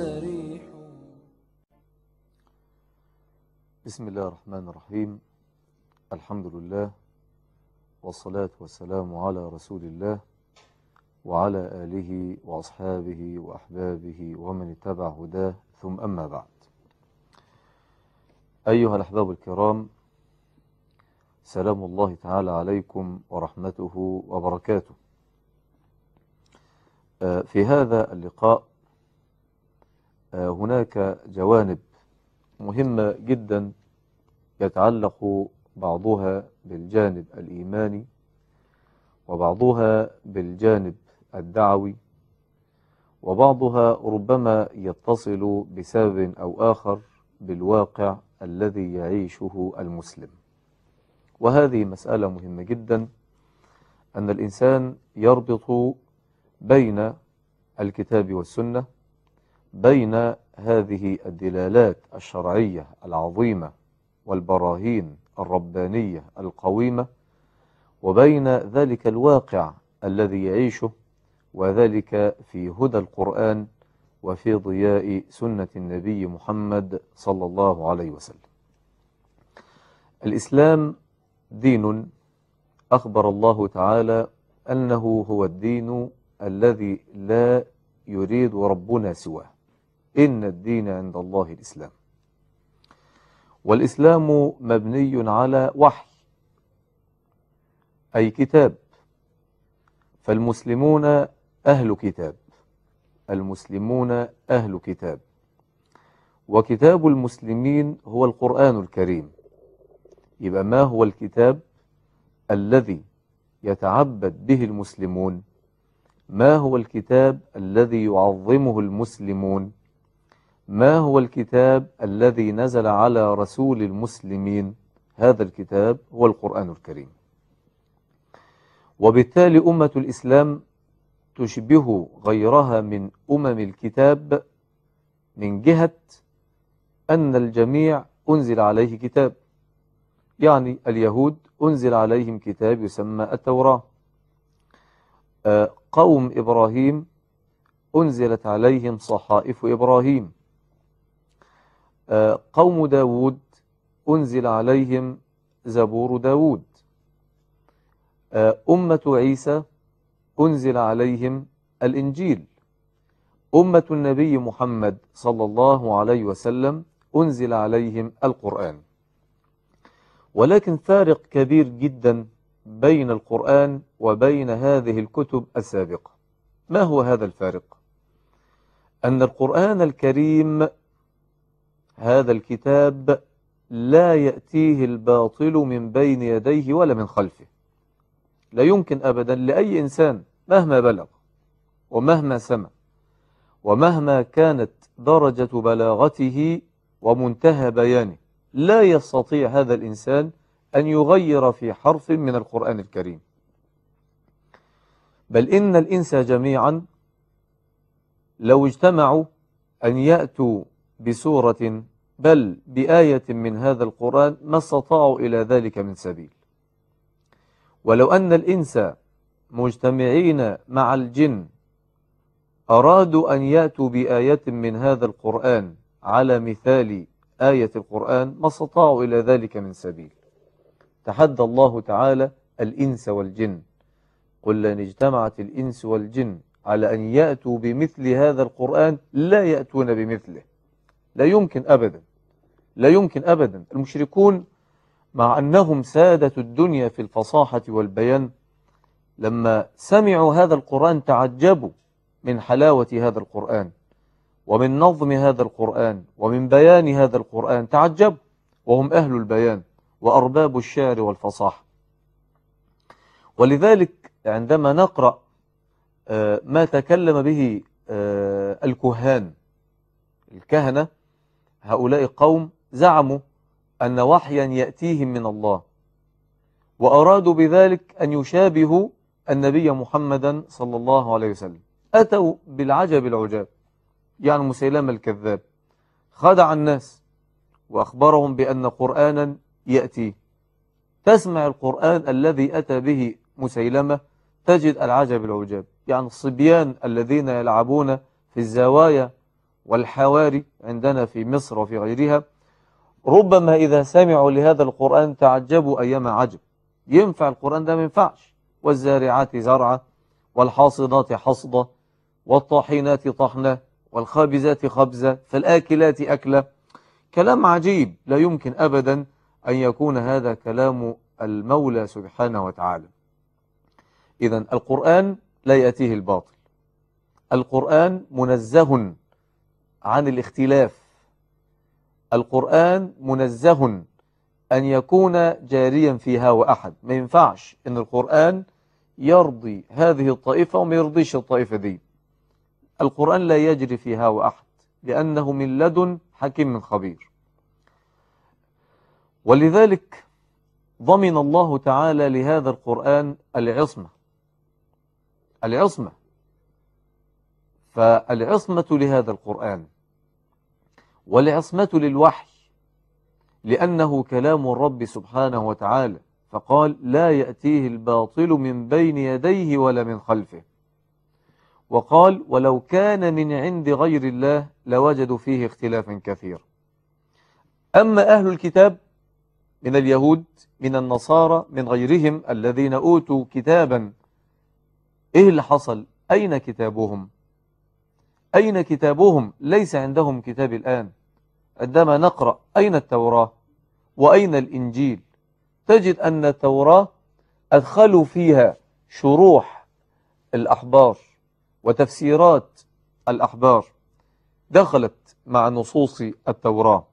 سريح. بسم الله الرحمن الرحيم. الحمد لله والصلاة والسلام على رسول الله وعلى آله وأصحابه وأحبابه ومن اتبع هداه، ثم أما بعد. أيها الأحباب الكرام، سلام الله تعالى عليكم ورحمته وبركاته. في هذا اللقاء هناك جوانب مهمة جدا يتعلق بعضها بالجانب الإيماني وبعضها بالجانب الدعوي، وبعضها ربما يتصل بسبب أو آخر بالواقع الذي يعيشه المسلم. وهذه مسألة مهمة جدا، أن الإنسان يربط بين الكتاب والسنة، بين هذه الدلالات الشرعية العظيمة والبراهين الربانية القويمة، وبين ذلك الواقع الذي يعيشه، وذلك في هدى القرآن وفي ضياء سنة النبي محمد صلى الله عليه وسلم. الإسلام دين أخبر الله تعالى أنه هو الدين الذي لا يريد ربنا سواه، إن الدين عند الله الإسلام. والإسلام مبني على وحي، أي كتاب، فالمسلمون أهل كتاب، المسلمون أهل كتاب، وكتاب المسلمين هو القرآن الكريم. يبقى ما هو الكتاب الذي يتعبد به المسلمون؟ ما هو الكتاب الذي يعظمه المسلمون؟ ما هو الكتاب الذي نزل على رسول المسلمين؟ هذا الكتاب هو القرآن الكريم. وبالتالي أمة الإسلام تشبه غيرها من الكتاب من جهة أن الجميع أنزل عليه كتاب. يعني اليهود أنزل عليهم كتاب يسمى التوراة، قوم إبراهيم أنزلت عليهم صحائف إبراهيم، قوم داود أنزل عليهم زبور داود، أمة عيسى أنزل عليهم الإنجيل، أمة النبي محمد صلى الله عليه وسلم أنزل عليهم القرآن. ولكن فارق كبير جدا بين القرآن وبين هذه الكتب السابقة. ما هو هذا الفارق؟ أن القرآن الكريم هذا الكتاب لا يأتيه الباطل من بين يديه ولا من خلفه. لا يمكن أبدا لأي إنسان مهما بلغ ومهما سمع ومهما كانت درجة بلاغته ومنتهى بيانه، لا يستطيع هذا الإنسان أن يغير في حرف من القرآن الكريم. بل إن الإنس جميعا لو اجتمعوا أن يأتوا بسورة بل بآية من هذا القرآن ما استطاعوا إلى ذلك من سبيل. ولو أن الإنس مجتمعين مع الجن أرادوا أن يأتوا بآية من هذا القرآن على مثال آية القرآن ما استطاعوا إلى ذلك من سبيل. تحدى الله تعالى الإنس والجن، قل لئن اجتمعت الإنس والجن على أن يأتوا بمثل هذا القرآن لا يأتون بمثله. لا يمكن أبدا، لا يمكن أبدا. المشركون مع أنهم سادة الدنيا في الفصاحة والبيان، لما سمعوا هذا القرآن تعجبوا من حلاوة هذا القرآن ومن نظم هذا القرآن ومن بيان هذا القرآن، تعجبوا، وهم أهل البيان وأرباب الشعر والفصاحة. ولذلك عندما نقرأ ما تكلم به الكهنة، هؤلاء قوم زعموا أن وحيا يأتيهم من الله، وأرادوا بذلك أن يشابهوا النبي محمدا صلى الله عليه وسلم. أتوا بالعجب العجاب. يعني مسيلمة الكذاب خدع الناس وأخبرهم بأن قرآنا يأتي. تسمع القرآن الذي أتى به مسيلمة تجد العجب العجاب. يعني الصبيان الذين يلعبون في الزوايا والحواري عندنا في مصر وفي غيرها، ربما إذا سمعوا لهذا القرآن تعجبوا أيما عجب. ينفع القرآن ده؟ ما ينفعش. والزارعات زرعا والحاصدات حصدا والطاحنات طحنا والخابزات خبزة فالآكلات أكلة. كلام عجيب، لا يمكن أبدا أن يكون هذا كلام المولى سبحانه وتعالى. إذن القرآن لا يأتيه الباطل، القرآن منزه عن الاختلاف، القرآن منزه أن يكون جاريا في هوى أحد. ما ينفعش أن القرآن يرضي هذه الطائفة وما يرضيش الطائفة دي. القرآن لا يجري في هوى أحد لأنه من لدن حكيم خبير. ولذلك ضمن الله تعالى لهذا القرآن العصمة. العصمة، فالعصمة لهذا القرآن والعصمة للوحي، لأنه كلام الرب سبحانه وتعالى، فقال لا يأتيه الباطل من بين يديه ولا من خلفه. وقال ولو كان من عند غير الله لوجدوا فيه اختلافا كثيرا. أما أهل الكتاب من اليهود من النصارى من غيرهم الذين أوتوا كتابا، إيه اللي حصل؟ أين كتابهم؟ أين كتابهم؟ ليس عندهم كتاب الآن. عندما نقرأ أين التوراة وأين الإنجيل؟ تجد أن التوراة أدخلوا فيها شروح الأحبار وتفسيرات الأحبار، دخلت مع نصوص التوراة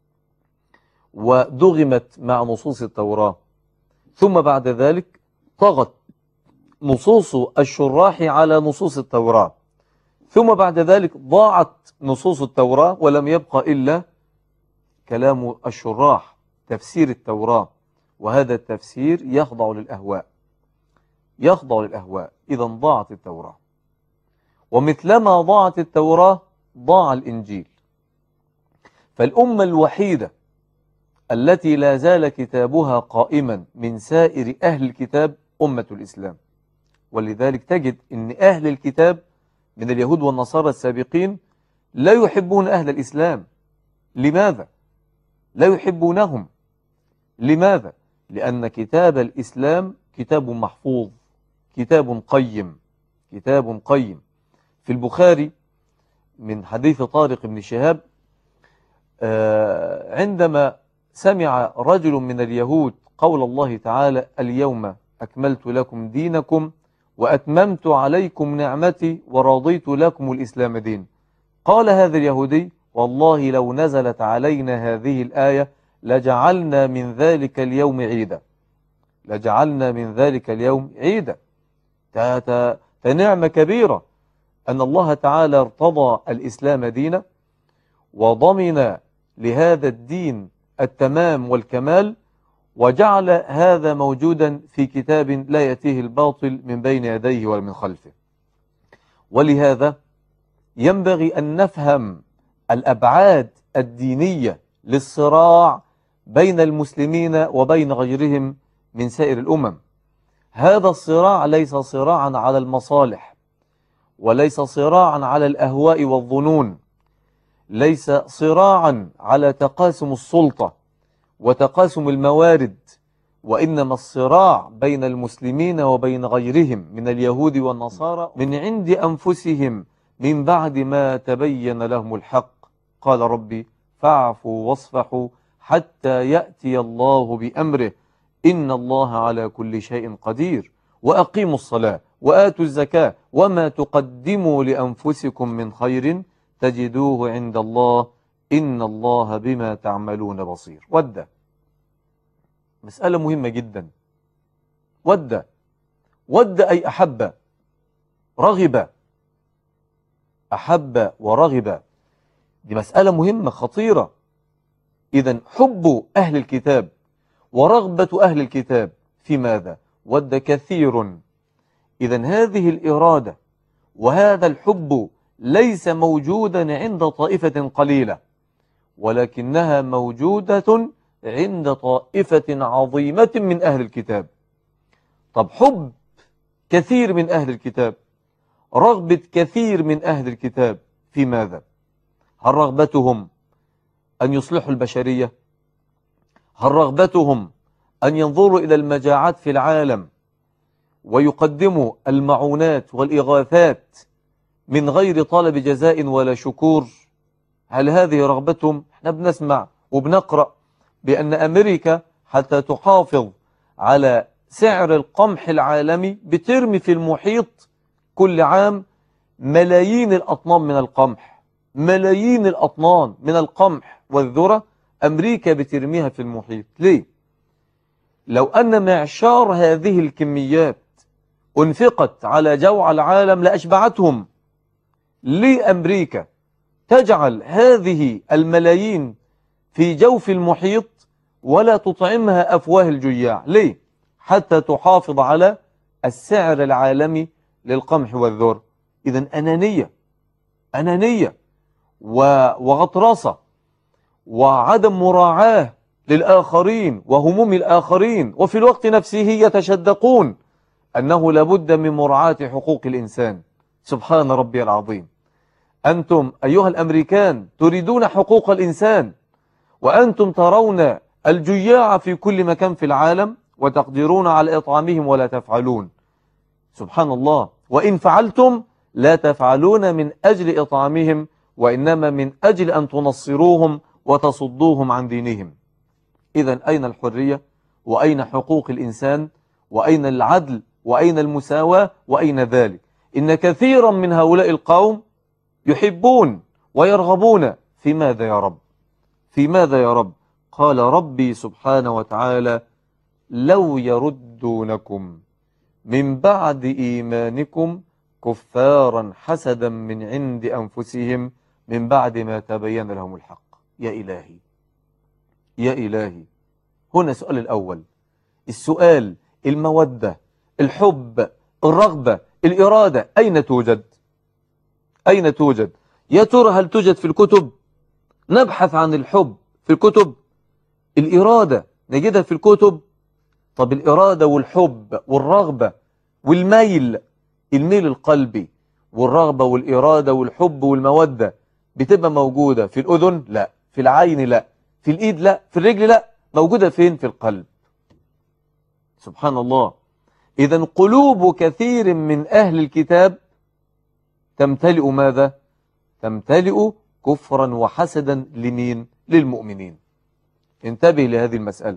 ودغمت مع نصوص التوراة، ثم بعد ذلك طغت نصوص الشراح على نصوص التوراة، ثم بعد ذلك ضاعت نصوص التوراة ولم يبقى إلا كلام الشراح، تفسير التوراة، وهذا التفسير يخضع للأهواء، يخضع للأهواء. إذا ضاعت التوراة، ومثلما ضاعت التوراة ضاع الإنجيل. فالأمة الوحيدة التي لا زال كتابها قائما من سائر أهل الكتاب أمة الإسلام. ولذلك تجد أن أهل الكتاب من اليهود والنصارى السابقين لا يحبون أهل الإسلام. لماذا؟ لا يحبونهم. لماذا؟ لأن كتاب الإسلام كتاب محفوظ، كتاب قيم، كتاب قيم. في البخاري من حديث طارق بن شهاب عندما سمع رجل من اليهود قول الله تعالى اليوم أكملت لكم دينكم وأتممت عليكم نعمتي ورضيت لكم الإسلام دين، قال هذا اليهودي والله لو نزلت علينا هذه الآية لجعلنا من ذلك اليوم عيدا، لجعلنا من ذلك اليوم عيدا. فنعمة كبيرة أن الله تعالى ارتضى الإسلام دينا وضمن لهذا الدين التمام والكمال، وجعل هذا موجودا في كتاب لا يأتيه الباطل من بين يديه ولا من خلفه. ولهذا ينبغي أن نفهم الأبعاد الدينية للصراع بين المسلمين وبين غيرهم من سائر الأمم. هذا الصراع ليس صراعا على المصالح، وليس صراعا على الأهواء والظنون، ليس صراعا على تقاسم السلطة وتقاسم الموارد، وإنما الصراع بين المسلمين وبين غيرهم من اليهود والنصارى من عند أنفسهم من بعد ما تبين لهم الحق. قال ربي فاعفوا واصفحوا حتى يأتي الله بأمره إن الله على كل شيء قدير وأقيموا الصلاة وآتوا الزكاة وما تقدموا لأنفسكم من خير تجدوه عند الله إن الله بما تعملون بصير. ود، مسألة مهمة جدا. ود أي أحب، رغب، أحب ورغب، دي مسألة مهمة خطيرة. إذن حب أهل الكتاب ورغبة أهل الكتاب في ماذا؟ ود كثير. إذن هذه الإرادة وهذا الحب ليس موجودا عند طائفة قليلة، ولكنها موجودة عند طائفة عظيمة من أهل الكتاب. طب حب كثير من أهل الكتاب، رغبة كثير من أهل الكتاب في ماذا؟ هل رغبتهم أن يصلحوا البشرية؟ هل رغبتهم أن ينظروا إلى المجاعات في العالم ويقدموا المعونات والإغاثات من غير طلب جزاء ولا شكور؟ هل هذه رغبتهم؟ احنا بنسمع وبنقرأ بأن أمريكا حتى تحافظ على سعر القمح العالمي بترمي في المحيط كل عام ملايين الأطنان من القمح، ملايين الأطنان من القمح والذرة أمريكا بترميها في المحيط. ليه؟ لو أن معشار هذه الكميات أنفقت على جوع العالم لأشبعتهم. ليه أمريكا تجعل هذه الملايين في جوف المحيط ولا تطعمها أفواه الجياع؟ ليه؟ حتى تحافظ على السعر العالمي للقمح والذر. إذن أنانية وغطرسة وعدم مراعاة للآخرين وهموم الآخرين، وفي الوقت نفسه يتشدقون أنه لابد من مراعاة حقوق الإنسان. سبحان ربي العظيم. أنتم أيها الأمريكان تريدون حقوق الإنسان، وأنتم ترون الجياع في كل مكان في العالم وتقدرون على إطعامهم ولا تفعلون. سبحان الله. وإن فعلتم لا تفعلون من أجل إطعامهم، وإنما من أجل أن تنصروهم وتصدوهم عن دينهم. إذن أين الحرية؟ وأين حقوق الإنسان؟ وأين العدل؟ وأين المساواة؟ وأين ذلك؟ إن كثيرا من هؤلاء القوم يحبون ويرغبون في ماذا يا رب؟ في ماذا يا رب؟ قال ربي سبحانه وتعالى: لو يردونكم من بعد إيمانكم كفارا حسدا من عند أنفسهم من بعد ما تبين لهم الحق. يا إلهي يا إلهي. هنا السؤال الأول، السؤال: المودة، الحب، الرغبة، الإرادة أين توجد؟ أين توجد؟ يا ترى هل توجد في الكتب؟ نبحث عن الحب في الكتب. الإرادة نجدها في الكتب. طب الإرادة والحب والرغبة والميل، الميل القلبي والرغبة والإرادة والحب والمودة بتبقى موجودة في الأذن؟ لا. في العين؟ لا. في الإيد؟ لا. في الرجل؟ لا. موجودة فين؟ في القلب. سبحان الله. إذن قلوب كثير من أهل الكتاب تمتلئ ماذا؟ تمتلئ كفرا وحسدا. لمين؟ للمؤمنين. انتبه لهذه المسألة.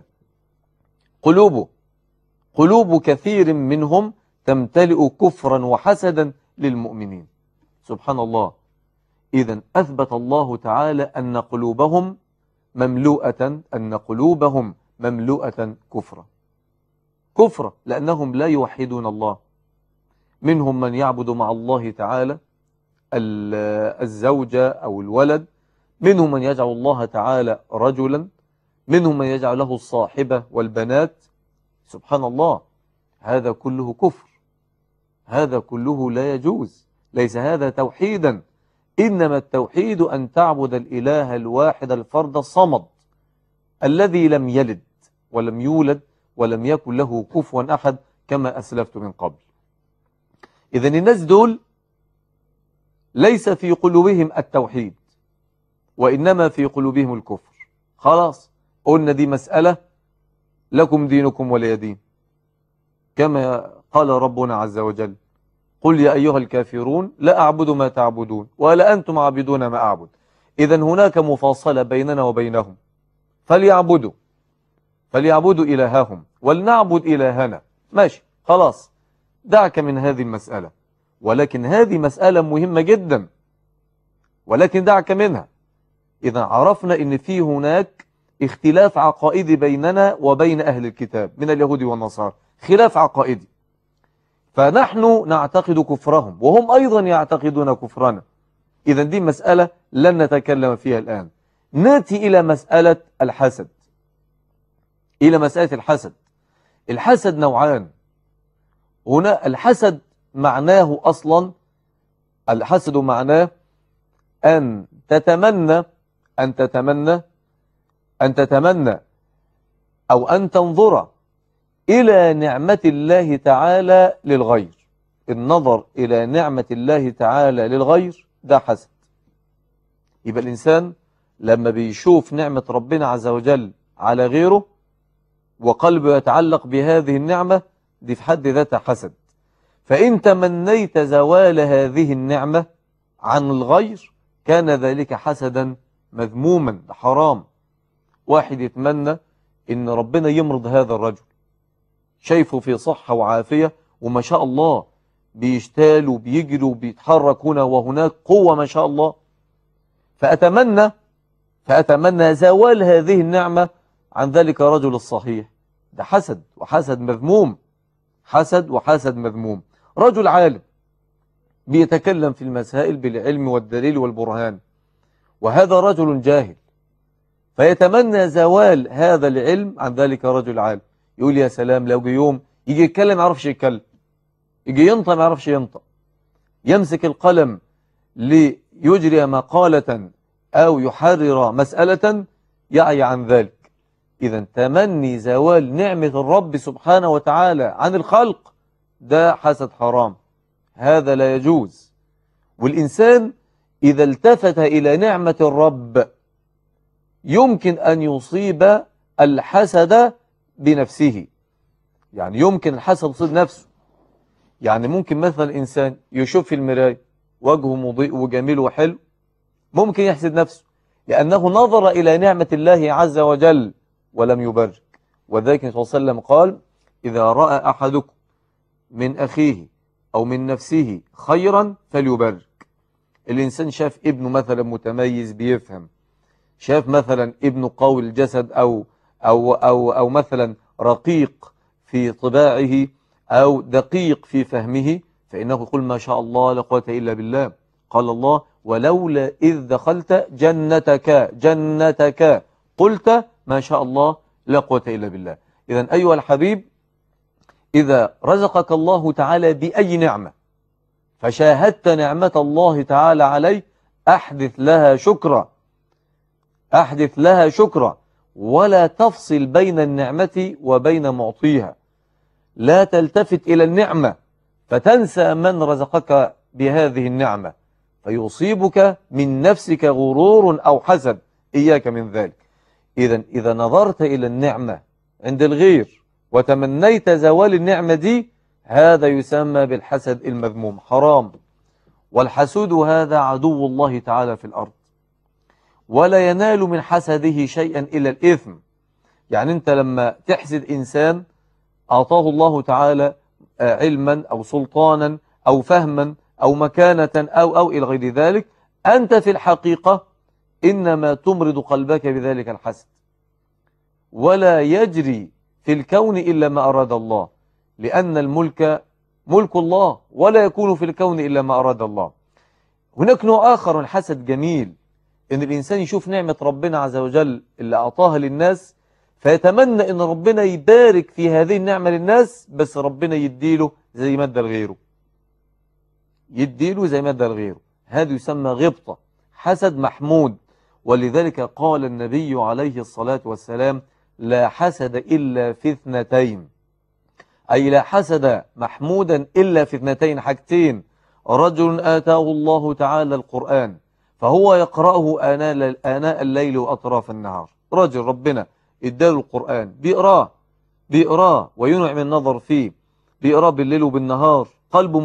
قلوب كثير منهم تمتلئ كفرا وحسدا للمؤمنين. سبحان الله. إذن أثبت الله تعالى أن قلوبهم مملوءة كفرا لأنهم لا يوحدون الله. منهم من يعبد مع الله تعالى الزوجة أو الولد، منهم من يجعل الله تعالى رجلا، منهم من يجعل له الصاحبة والبنات. سبحان الله. هذا كله كفر، هذا كله لا يجوز. ليس هذا توحيدا، إنما التوحيد أن تعبد الإله الواحد الفرد الصمد الذي لم يلد ولم يولد ولم يكن له كفوا أحد، كما أسلفت من قبل. إذن الناس دول ليس في قلوبهم التوحيد، وإنما في قلوبهم الكفر. خلاص قلنا دي مسألة لكم دينكم ولي دين، كما قال ربنا عز وجل: قل يا أيها الكافرون لا أعبد ما تعبدون ولا أنتم عابدون ما أعبد. إذن هناك مفاصلة بيننا وبينهم، فليعبدوا إلههم ولنعبد إلهنا. ماشي، خلاص، دعك من هذه المسألة. ولكن هذه مسألة مهمة جدا، ولكن دعك منها. إذا عرفنا إن في هناك اختلاف عقائدي بيننا وبين أهل الكتاب من اليهود والنصارى، خلاف عقائدي، فنحن نعتقد كفرهم وهم أيضا يعتقدون كفرنا. إذا دي مسألة لن نتكلم فيها الآن. نأتي إلى مسألة الحسد. الحسد نوعان. هنا الحسد معناه أصلا، الحسد معناه أن تتمنى أو أن تنظر إلى نعمة الله تعالى للغير. النظر إلى نعمة الله تعالى للغير ده حسد. يبقى الإنسان لما بيشوف نعمة ربنا عز وجل على غيره وقلبه يتعلق بهذه النعمة، دي في حد ذاتها حسد. فإن تمنيت زوال هذه النعمة عن الغير كان ذلك حسدا مذموما، حرام. واحد يتمنى إن ربنا يمرض هذا الرجل، شايفه في صحة وعافية وما شاء الله بيشتال وبيجري وبيتحرك هنا وهناك قوة ما شاء الله، فأتمنى زوال هذه النعمة عن ذلك الرجل الصحيح. ده حسد، وحسد مذموم، حسد وحسد مذموم. رجل عالم بيتكلم في المسائل بالعلم والدليل والبرهان، وهذا رجل جاهل، فيتمنى زوال هذا العلم عن ذلك الرجل عالم. يقول يا سلام لو يوم يجي يتكلم ما يعرفش يتكلم، يجي ينطق ما يعرفش ينطق، يمسك القلم ليجري مقالة أو يحرر مسألة يعي عن ذلك. إذا تمني زوال نعمة الرب سبحانه وتعالى عن الخلق ده حسد حرام، هذا لا يجوز. والإنسان إذا التفت إلى نعمة الرب يمكن أن يصيب الحسد بنفسه، يعني يمكن الحسد يصيب نفسه. يعني ممكن مثلا إنسان يشوف في المراية وجهه مضيء وجميل وحلو، ممكن يحسد نفسه لأنه نظر إلى نعمة الله عز وجل ولم يبرك. وذلك صلى الله عليه وسلم قال إذا رأى أحدكم من أخيه أو من نفسه خيرا فليبرك. الإنسان شاف ابنه مثلا متميز بيفهم، شاف مثلا ابنه قوي الجسد أو مثلا رقيق في طباعه أو دقيق في فهمه، فإنه يقول ما شاء الله لا قوة إلا بالله. قال الله ولولا إذ دخلت جنتك قلت ما شاء الله لا قوة إلا بالله. إذن أيها الحبيب، إذا رزقك الله تعالى بأي نعمة فشاهدت نعمة الله تعالى عليه أحدث لها شكرا ولا تفصل بين النعمة وبين معطيها. لا تلتفت إلى النعمة فتنسى من رزقك بهذه النعمة فيصيبك من نفسك غرور أو حسد، إياك من ذلك. إذا نظرت إلى النعمة عند الغير وتمنيت زوال النعمة دي، هذا يسمى بالحسد المذموم، حرام. والحسود هذا عدو الله تعالى في الأرض، ولا ينال من حسده شيئا إلا الإثم. يعني أنت لما تحسد إنسان أعطاه الله تعالى علما أو سلطانا أو فهما أو مكانة أو إلى غير ذلك، أنت في الحقيقة إنما تمرض قلبك بذلك الحسد، ولا يجري في الكون إلا ما أراد الله، لأن الملك ملك الله ولا يكون في الكون إلا ما أراد الله. هناك نوع آخر من الحسد جميل، إن الإنسان يشوف نعمة ربنا عز وجل اللي أعطاها للناس فيتمنى إن ربنا يبارك في هذه النعمة للناس، بس ربنا يديله زي ما ادى لغيره، هذا يسمى غبطة، حسد محمود. ولذلك قال النبي عليه الصلاة والسلام لا حسد إلا في اثنتين، أي لا حسد محمودا إلا في اثنتين، حاجتين: رجل آتاه الله تعالى القرآن فهو يقرأه آناء الليل وأطراف النهار. رجل ربنا اداله القرآن بيقراه وينعم النظر فيه، بيقراه بالليل وبالنهار، قلبه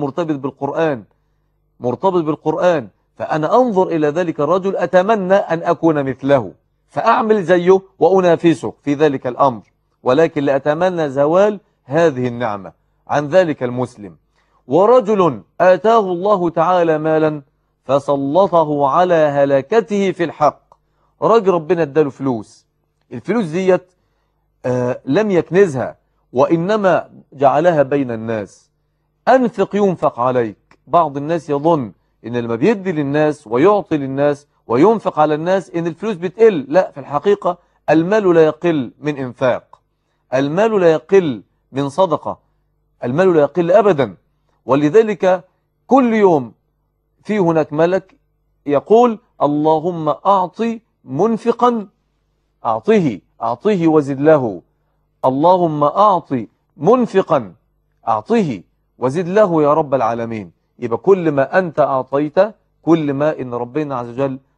مرتبط بالقرآن، فأنا أنظر إلى ذلك الرجل أتمنى أن أكون مثله فأعمل زيه وأنافسه في ذلك الأمر، ولكن لا أتمنى زوال هذه النعمة عن ذلك المسلم. ورجل آتاه الله تعالى مالا فسلطه على هلكته في الحق. رجل ربنا اداله فلوس، الفلوس ديت لم يكنزها وإنما جعلها بين الناس. أنفق ينفق عليك. بعض الناس يظن إن لما بيدي للناس ويعطي للناس وينفق على الناس إن الفلوس بتقل. لا، في الحقيقة المال لا يقل من إنفاق، المال لا يقل من صدقة، المال لا يقل أبدا. ولذلك كل يوم في هناك ملك يقول اللهم أعطي منفقا أعطيه وزد له، اللهم أعطي منفقا أعطيه وزد له يا رب العالمين. يبقى كل ما أنت أعطيت كل ما إن ربنا عز وجل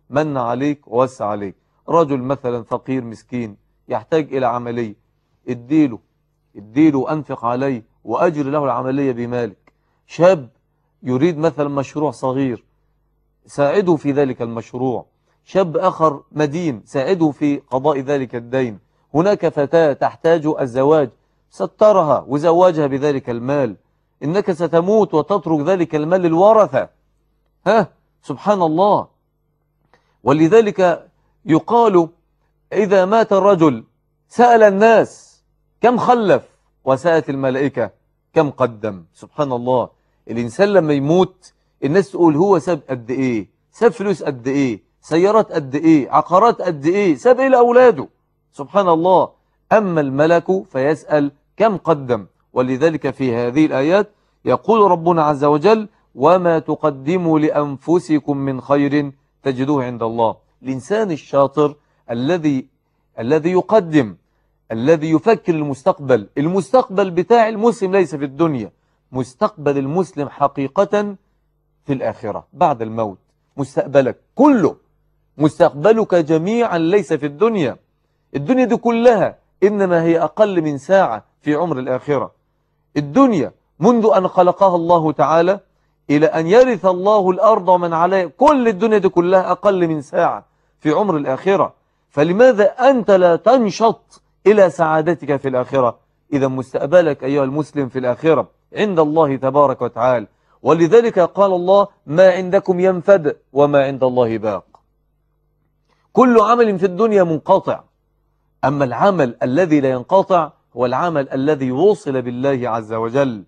من عليك ووسع عليك. رجل مثلا فقير مسكين يحتاج إلى عملية، اديله وأنفق عليه وأجر له العملية بمالك. شاب يريد مثلا مشروع صغير، ساعده في ذلك المشروع. شاب آخر مدين، ساعده في قضاء ذلك الدين. هناك فتاة تحتاج الزواج، سترها وزوجها بذلك المال. إنك ستموت وتترك ذلك المال للورثة. سبحان الله. ولذلك يقال إذا مات الرجل سأل الناس كم خلف، وسألت الملائكة كم قدم. سبحان الله. الإنسان لما يموت الناس تقول هو ساب قد إيه، ساب فلوس قد إيه، سيارات قد إيه، عقارات قد إيه، ساب إيه لأولاده. سبحان الله. أما الملك فيسأل كم قدم. ولذلك في هذه الآيات يقول ربنا عز وجل وما تقدموا لأنفسكم من خير تجدوه عند الله. الإنسان الشاطر الذي يقدم، الذي يفكر المستقبل بتاع المسلم ليس في الدنيا، مستقبل المسلم حقيقة في الآخرة بعد الموت. مستقبلك كله، مستقبلك جميعا ليس في الدنيا. الدنيا دي كلها إنما هي أقل من ساعة في عمر الآخرة. الدنيا منذ أن خلقها الله تعالى إلى أن يرث الله الأرض ومن عليها، كل الدنيا دي كلها أقل من ساعة في عمر الآخرة. فلماذا أنت لا تنشط إلى سعادتك في الآخرة؟ إذا مستقبلك أيها المسلم في الآخرة عند الله تبارك وتعالى. ولذلك قال الله ما عندكم ينفد وما عند الله باق. كل عمل في الدنيا منقطع، أما العمل الذي لا ينقطع هو العمل الذي يوصل بالله عز وجل.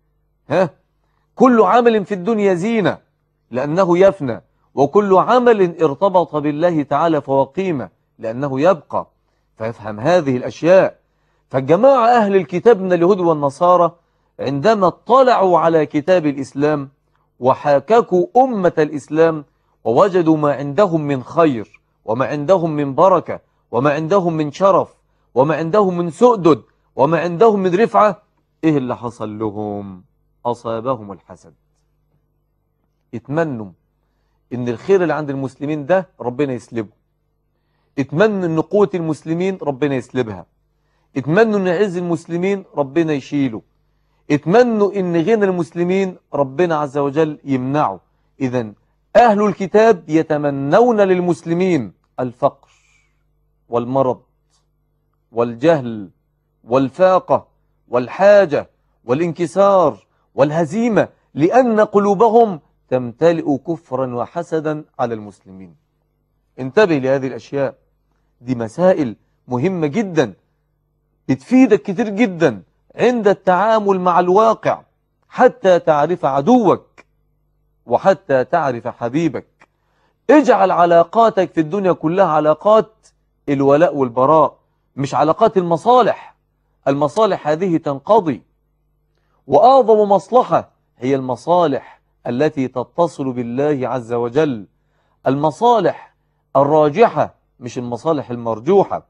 كل عمل في الدنيا زينة لأنه يفنى، وكل عمل ارتبط بالله تعالى فهو قيمة لأنه يبقى. فيفهم هذه الأشياء. فالجماعة أهل الكتاب من اليهود والنصارى عندما اطلعوا على كتاب الإسلام وحاككوا أمة الإسلام ووجدوا ما عندهم من خير وما عندهم من بركة وما عندهم من شرف وما عندهم من سؤدد وما عندهم من رفعة، إيه اللي حصل لهم؟ أصابهم الحسد. اتمنوا إن الخير اللي عند المسلمين ده ربنا يسلبه، اتمنوا إن قوة المسلمين ربنا يسلبها، اتمنوا إن عز المسلمين ربنا يشيله، اتمنوا إن غنى المسلمين ربنا عز وجل يمنعه. إذن أهل الكتاب يتمنون للمسلمين الفقر والمرض والجهل والفاقة والحاجة والانكسار والهزيمة، لأن قلوبهم تمتلئ كفرا وحسدا على المسلمين. انتبه لهذه الأشياء، دي مسائل مهمة جدا بتفيدك كتير جدا عند التعامل مع الواقع، حتى تعرف عدوك وحتى تعرف حبيبك. اجعل علاقاتك في الدنيا كلها علاقات الولاء والبراء، مش علاقات المصالح. المصالح هذه تنقضي، وأعظم مصلحة هي المصالح التي تتصل بالله عز وجل، المصالح الراجحة مش المصالح المرجوحة.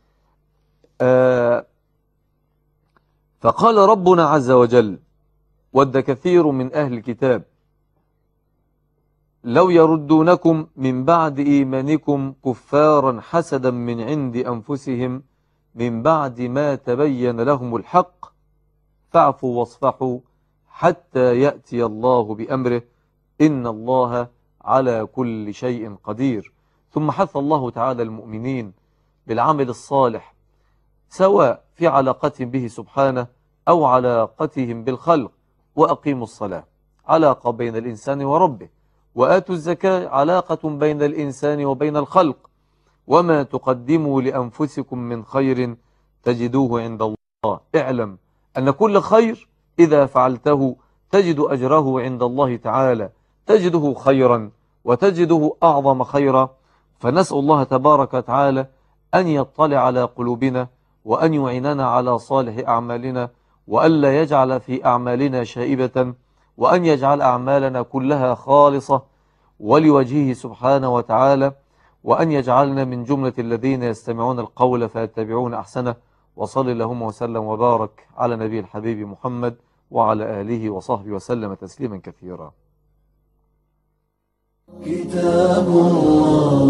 فقال ربنا عز وجل ود كثير من أهل الكتاب لو يردونكم من بعد إيمانكم كفارا حسدا من عند أنفسهم من بعد ما تبين لهم الحق فاعفوا واصفحوا حتى يأتي الله بأمره إن الله على كل شيء قدير. ثم حث الله تعالى المؤمنين بالعمل الصالح، سواء في علاقتهم به سبحانه أو علاقتهم بالخلق. وأقيموا الصلاة، علاقة بين الإنسان وربه، وآتوا الزكاة، علاقة بين الإنسان وبين الخلق. وما تقدموا لأنفسكم من خير تجدوه عند الله. اعلم أن كل خير إذا فعلته تجد أجره عند الله تعالى، تجده خيرا وتجده أعظم خيرا. فنسأل الله تبارك وتعالى أن يطلع على قلوبنا وأن يعيننا على صالح أعمالنا، وألا يجعل في أعمالنا شائبة، وأن يجعل أعمالنا كلها خالصة ولوجهه سبحانه وتعالى، وأن يجعلنا من جملة الذين يستمعون القول فيتبعون أحسنه. وصل اللهم وسلم وبارك على نبي الحبيب محمد وعلى آله وصحبه وسلم تسليما كثيرا. كتاب الله